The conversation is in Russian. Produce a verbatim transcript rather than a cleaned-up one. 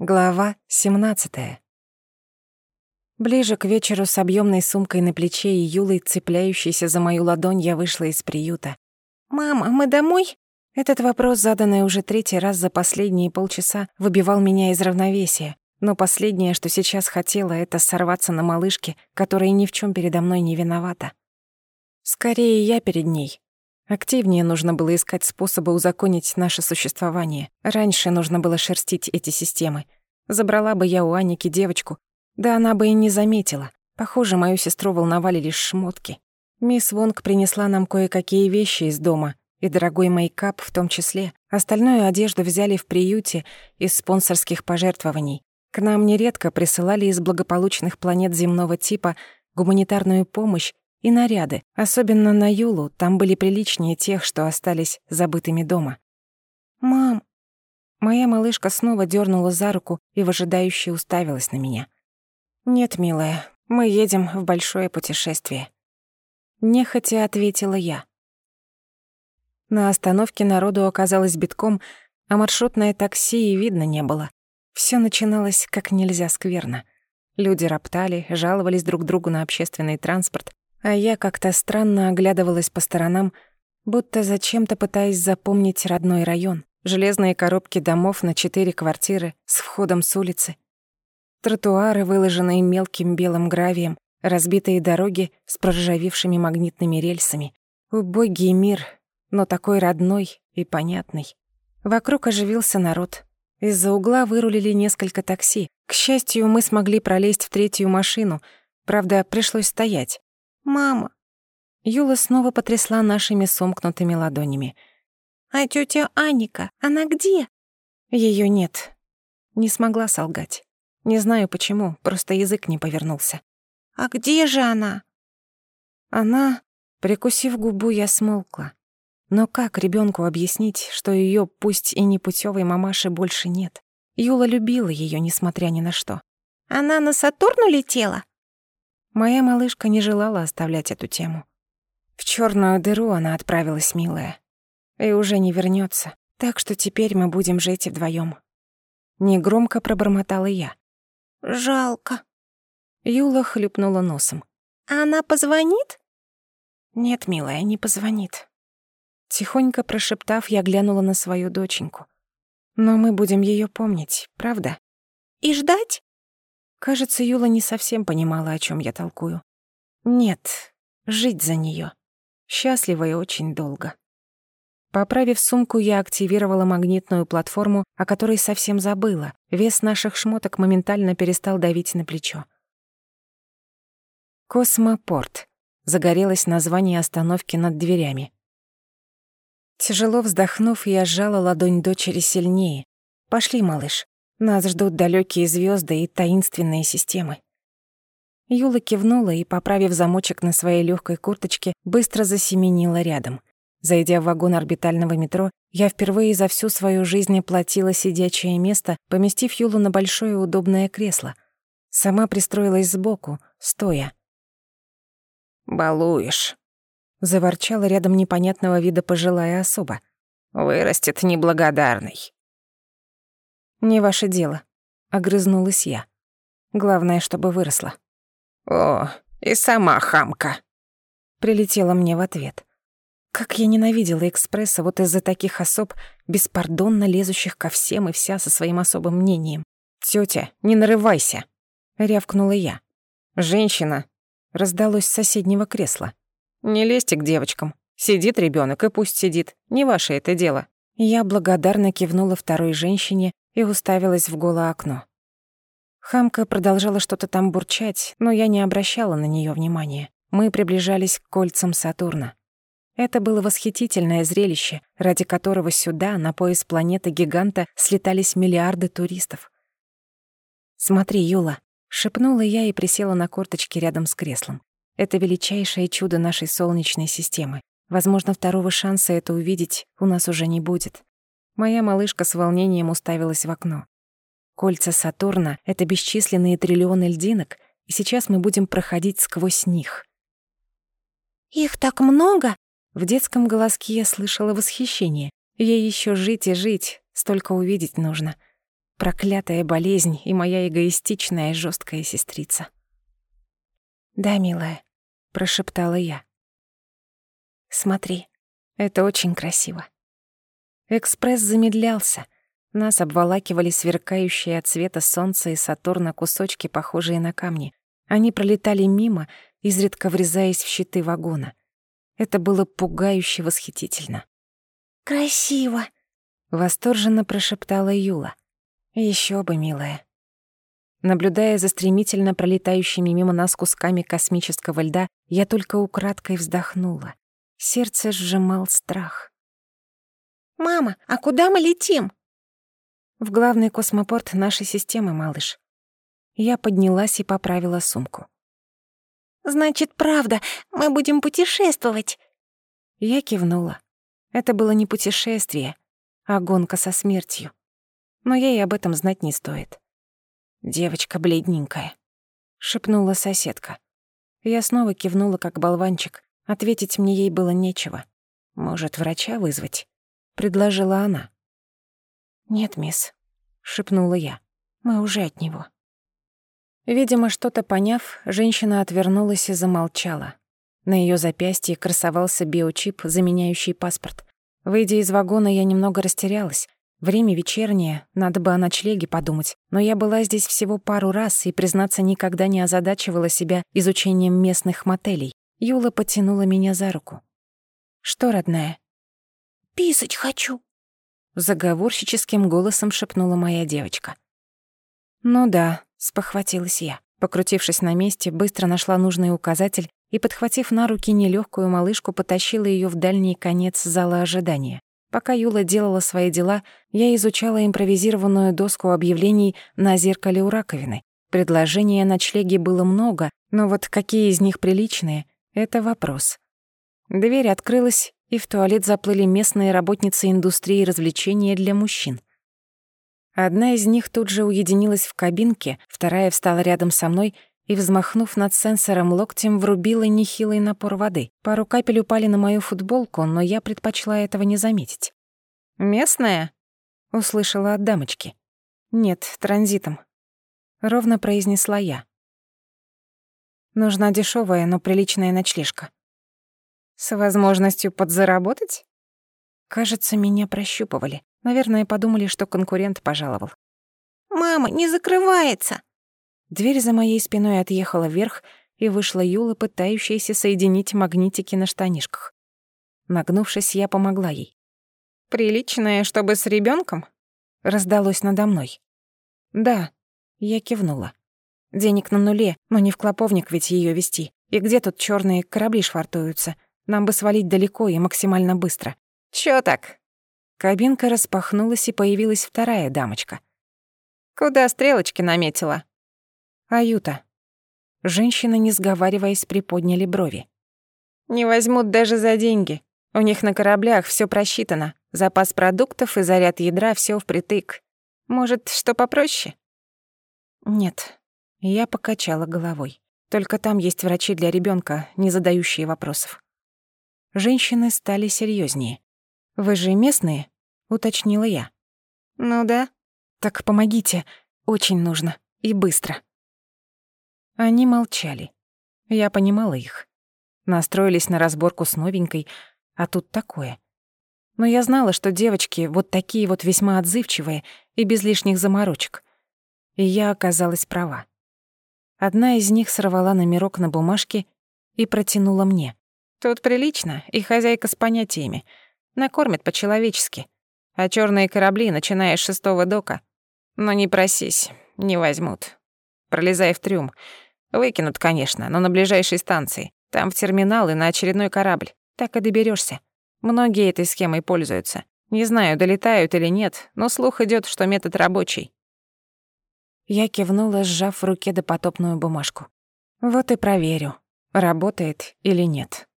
Глава семнадцатая. Ближе к вечеру с объёмной сумкой на плече и Юлой, цепляющейся за мою ладонь, я вышла из приюта. «Мама, мы домой?» Этот вопрос, заданный уже третий раз за последние полчаса, выбивал меня из равновесия. Но последнее, что сейчас хотела, это сорваться на малышке, которая ни в чём передо мной не виновата. Скорее, я перед ней. Активнее нужно было искать способы узаконить наше существование. Раньше нужно было шерстить эти системы. Забрала бы я у Аники девочку, да она бы и не заметила. Похоже, мою сестру волновали лишь шмотки. Мисс Вонг принесла нам кое-какие вещи из дома, и дорогой мейкап в том числе. Остальную одежду взяли в приюте из спонсорских пожертвований. К нам нередко присылали из благополучных планет земного типа гуманитарную помощь и наряды, особенно на Юлу, там были приличнее тех, что остались забытыми дома. «Мам!» Моя малышка снова дёрнула за руку и выжидающе уставилась на меня. «Нет, милая, мы едем в большое путешествие». Нехотя ответила я. На остановке народу оказалось битком, а маршрутное такси и видно не было. Всё начиналось как нельзя скверно. Люди роптали, жаловались друг другу на общественный транспорт, а я как-то странно оглядывалась по сторонам, будто зачем-то пытаясь запомнить родной район. Железные коробки домов на четыре квартиры с входом с улицы. Тротуары, выложенные мелким белым гравием, разбитые дороги с проржавевшими магнитными рельсами. Убогий мир, но такой родной и понятный. Вокруг оживился народ. Из-за угла вырулили несколько такси. К счастью, мы смогли пролезть в третью машину, правда, пришлось стоять. «Мама!» Юла снова потрясла нашими сомкнутыми ладонями. «А тётя Аника, она где?» Её нет. Не смогла солгать. Не знаю почему, просто язык не повернулся. «А где же она?» Она... Прикусив губу, я смолкла. Но как ребёнку объяснить, что её, пусть и непутёвой мамаши, больше нет? Юла любила её, несмотря ни на что. «Она на Сатурн улетела?» Моя малышка не желала оставлять эту тему. В чёрную дыру она отправилась, милая. И уже не вернётся. Так что теперь мы будем жить вдвоём. Негромко пробормотала я. «Жалко». Юла хлюпнула носом. «А она позвонит?» «Нет, милая, не позвонит». Тихонько прошептав, я глянула на свою доченьку. «Но мы будем её помнить, правда?» «И ждать?» Кажется, Юла не совсем понимала, о чём я толкую. «Нет, жить за неё. Счастливо и очень долго». Поправив сумку, я активировала магнитную платформу, о которой совсем забыла. Вес наших шмоток моментально перестал давить на плечо. «Космопорт». Загорелось название остановки над дверями. Тяжело вздохнув, я сжала ладонь дочери сильнее. «Пошли, малыш. Нас ждут далёкие звёзды и таинственные системы». Юла кивнула и, поправив замочек на своей лёгкой курточке, быстро засеменила рядом. Зайдя в вагон орбитального метро, я впервые за всю свою жизнь оплатила сидячее место, поместив Юлу на большое удобное кресло. Сама пристроилась сбоку, стоя. «Балуешь», — заворчала рядом непонятного вида пожилая особа. «Вырастет неблагодарный». «Не ваше дело», — огрызнулась я. «Главное, чтобы выросла». «О, и сама хамка», — прилетела мне в ответ. Как я ненавидела экспресса вот из-за таких особ, беспардонно лезущих ко всем и вся со своим особым мнением. «Тётя, не нарывайся!» — рявкнула я. «Женщина!» — раздалось с соседнего кресла. «Не лезьте к девочкам. Сидит ребёнок, и пусть сидит. Не ваше это дело». Я благодарно кивнула второй женщине и уставилась в голое окно. Хамка продолжала что-то там бурчать, но я не обращала на неё внимания. Мы приближались к кольцам Сатурна. Это было восхитительное зрелище, ради которого сюда, на пояс планеты-гиганта, слетались миллиарды туристов. «Смотри, Юла», — шепнула я и присела на корточки рядом с креслом. «Это величайшее чудо нашей Солнечной системы. Возможно, второго шанса это увидеть у нас уже не будет». Моя малышка с волнением уставилась в окно. Кольца Сатурна — это бесчисленные триллионы льдинок, и сейчас мы будем проходить сквозь них. «Их так много?» В детском голоске я слышала восхищение. Ей ещё жить и жить, столько увидеть нужно. Проклятая болезнь и моя эгоистичная и жёсткая сестрица. «Да, милая», — прошептала я. «Смотри, это очень красиво». Экспресс замедлялся. Нас обволакивали сверкающие от света солнца и Сатурна кусочки, похожие на камни. Они пролетали мимо, изредка врезаясь в щиты вагона. Это было пугающе восхитительно. «Красиво!» — восторженно прошептала Юла. «Ещё бы, милая». Наблюдая за стремительно пролетающими мимо нас кусками космического льда, я только украдкой вздохнула. Сердце сжимал страх. «Мама, а куда мы летим?» «В главный космопорт нашей системы, малыш». Я поднялась и поправила сумку. «Значит, правда, мы будем путешествовать?» Я кивнула. Это было не путешествие, а гонка со смертью. Но ей об этом знать не стоит. «Девочка бледненькая», — шепнула соседка. Я снова кивнула, как болванчик. Ответить мне ей было нечего. «Может, врача вызвать?» — предложила она. «Нет, мисс», — шепнула я. «Мы уже от него». Видимо, что-то поняв, женщина отвернулась и замолчала. На её запястье красовался биочип, заменяющий паспорт. Выйдя из вагона, я немного растерялась. Время вечернее, надо бы о ночлеге подумать. Но я была здесь всего пару раз и, признаться, никогда не озадачивала себя изучением местных мотелей. Юла потянула меня за руку. «Что, родная?» «Писать хочу», — заговорщическим голосом шепнула моя девочка. «Ну да», — спохватилась я. Покрутившись на месте, быстро нашла нужный указатель и, подхватив на руки нелёгкую малышку, потащила её в дальний конец зала ожидания. Пока Юла делала свои дела, я изучала импровизированную доску объявлений на зеркале у раковины. Предложений о ночлеге было много, но вот какие из них приличные — это вопрос. Дверь открылась, и в туалет заплыли местные работницы индустрии развлечения для мужчин. Одна из них тут же уединилась в кабинке, вторая встала рядом со мной и, взмахнув над сенсором локтем, врубила нехилый напор воды. Пару капель упали на мою футболку, но я предпочла этого не заметить. «Местная?» — услышала от дамочки. «Нет, транзитом», — ровно произнесла я. «Нужна дешёвая, но приличная ночлежка». «С возможностью подзаработать?» Кажется, меня прощупывали. Наверное, подумали, что конкурент пожаловал. «Мама, не закрывается!» Дверь за моей спиной отъехала вверх, и вышла Юла, пытающаяся соединить магнитики на штанишках. Нагнувшись, я помогла ей. «Приличная, чтобы с ребёнком?» — раздалось надо мной. «Да», — я кивнула. «Денег на нуле, но не в клоповник ведь её везти. И где тут чёрные корабли швартуются? Нам бы свалить далеко и максимально быстро». «Чё так?» Кабинка распахнулась, и появилась вторая дамочка. «Куда стрелочки наметила?» «Аюта». Женщины, не сговариваясь, приподняли брови. «Не возьмут даже за деньги. У них на кораблях всё просчитано. Запас продуктов и заряд ядра, всё впритык. Может, что попроще?» «Нет». Я покачала головой. Только там есть врачи для ребёнка, не задающие вопросов. Женщины стали серьёзнее. «Вы же местные?» — уточнила я. «Ну да». «Так помогите. Очень нужно. И быстро». Они молчали. Я понимала их. Настроились на разборку с новенькой, а тут такое. Но я знала, что девочки вот такие вот весьма отзывчивые и без лишних заморочек. И я оказалась права. Одна из них сорвала номерок на бумажке и протянула мне. «Тут прилично, и хозяйка с понятиями. Накормят по-человечески. А чёрные корабли, начиная с шестого дока. Но не просись, не возьмут. Пролезай в трюм. Выкинут, конечно, но на ближайшей станции. Там в терминал и на очередной корабль. Так и доберёшься. Многие этой схемой пользуются. Не знаю, долетают или нет, но слух идёт, что метод рабочий». Я кивнула, сжав в руке допотопную бумажку. Вот и проверю, работает или нет.